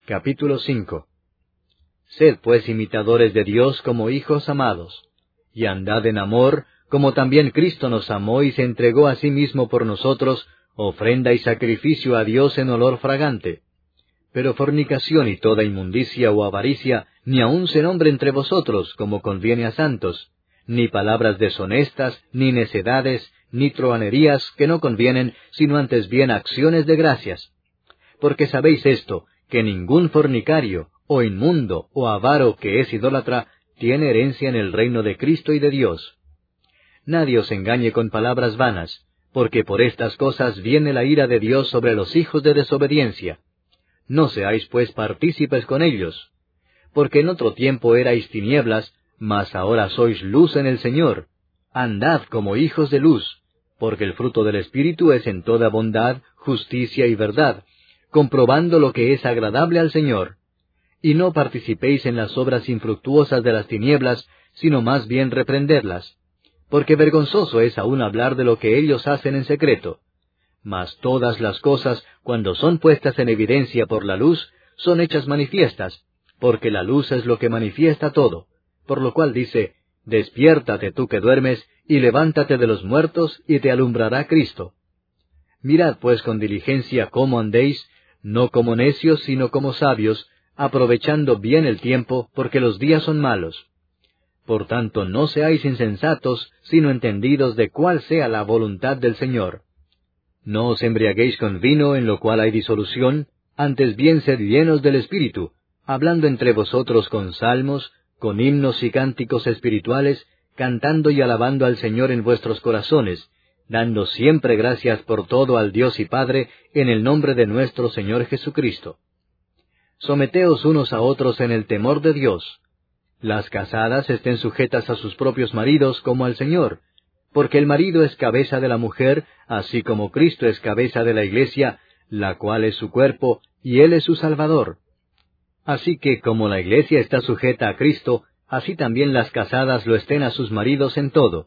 Capítulo 5. Sed pues imitadores de Dios como hijos amados, y andad en amor, como también Cristo nos amó y se entregó a sí mismo por nosotros, ofrenda y sacrificio a Dios en olor fragante. Pero fornicación y toda inmundicia o avaricia ni aun se nombre entre vosotros, como conviene a santos, ni palabras deshonestas, ni necedades, ni truhanerías que no convienen, sino antes bien acciones de gracias. Porque sabéis esto, que ningún fornicario, o inmundo, o avaro que es idólatra, tiene herencia en el reino de Cristo y de Dios. Nadie os engañe con palabras vanas, porque por estas cosas viene la ira de Dios sobre los hijos de desobediencia. No seáis pues partícipes con ellos, porque en otro tiempo erais tinieblas, mas ahora sois luz en el Señor. Andad como hijos de luz, porque el fruto del Espíritu es en toda bondad, justicia y verdad, comprobando lo que es agradable al Señor. Y no participéis en las obras infructuosas de las tinieblas, sino más bien reprendedlas, porque vergonzoso es aún hablar de lo que ellos hacen en secreto. Mas todas las cosas, cuando son puestas en evidencia por la luz, son hechas manifiestas, porque la luz es lo que manifiesta todo, por lo cual dice, despiértate tú que duermes, y levántate de los muertos, y te alumbrará Cristo. Mirad pues con diligencia cómo andéis, no como necios, sino como sabios, aprovechando bien el tiempo, porque los días son malos. Por tanto, no seáis insensatos, sino entendidos de cuál sea la voluntad del Señor. No os embriaguéis con vino, en lo cual hay disolución, antes bien sed llenos del Espíritu, hablando entre vosotros con salmos, con himnos y cánticos espirituales, cantando y alabando al Señor en vuestros corazones, dando siempre gracias por todo al Dios y Padre, en el nombre de nuestro Señor Jesucristo. Someteos unos a otros en el temor de Dios. Las casadas estén sujetas a sus propios maridos como al Señor, porque el marido es cabeza de la mujer, así como Cristo es cabeza de la Iglesia, la cual es su cuerpo, y Él es su Salvador. Así que, como la Iglesia está sujeta a Cristo, así también las casadas lo estén a sus maridos en todo.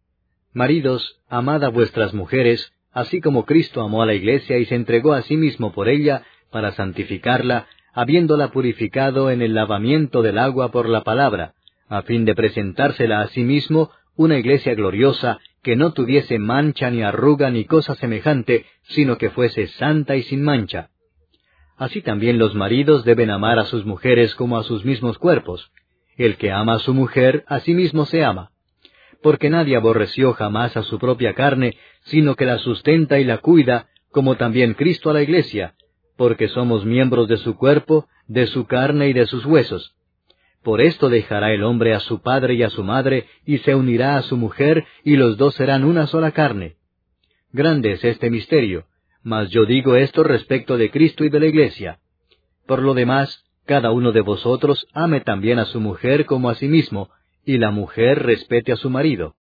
Maridos, amad a vuestras mujeres, así como Cristo amó a la Iglesia y se entregó a sí mismo por ella, para santificarla, habiéndola purificado en el lavamiento del agua por la palabra, a fin de presentársela a sí mismo una iglesia gloriosa, que no tuviese mancha ni arruga ni cosa semejante, sino que fuese santa y sin mancha. Así también los maridos deben amar a sus mujeres como a sus mismos cuerpos. El que ama a su mujer, a sí mismo se ama. Porque nadie aborreció jamás a su propia carne, sino que la sustenta y la cuida, como también Cristo a la iglesia, porque somos miembros de su cuerpo, de su carne y de sus huesos. Por esto dejará el hombre a su padre y a su madre, y se unirá a su mujer, y los dos serán una sola carne. Grande es este misterio, mas yo digo esto respecto de Cristo y de la iglesia. Por lo demás, cada uno de vosotros ame también a su mujer como a sí mismo, y la mujer respete a su marido.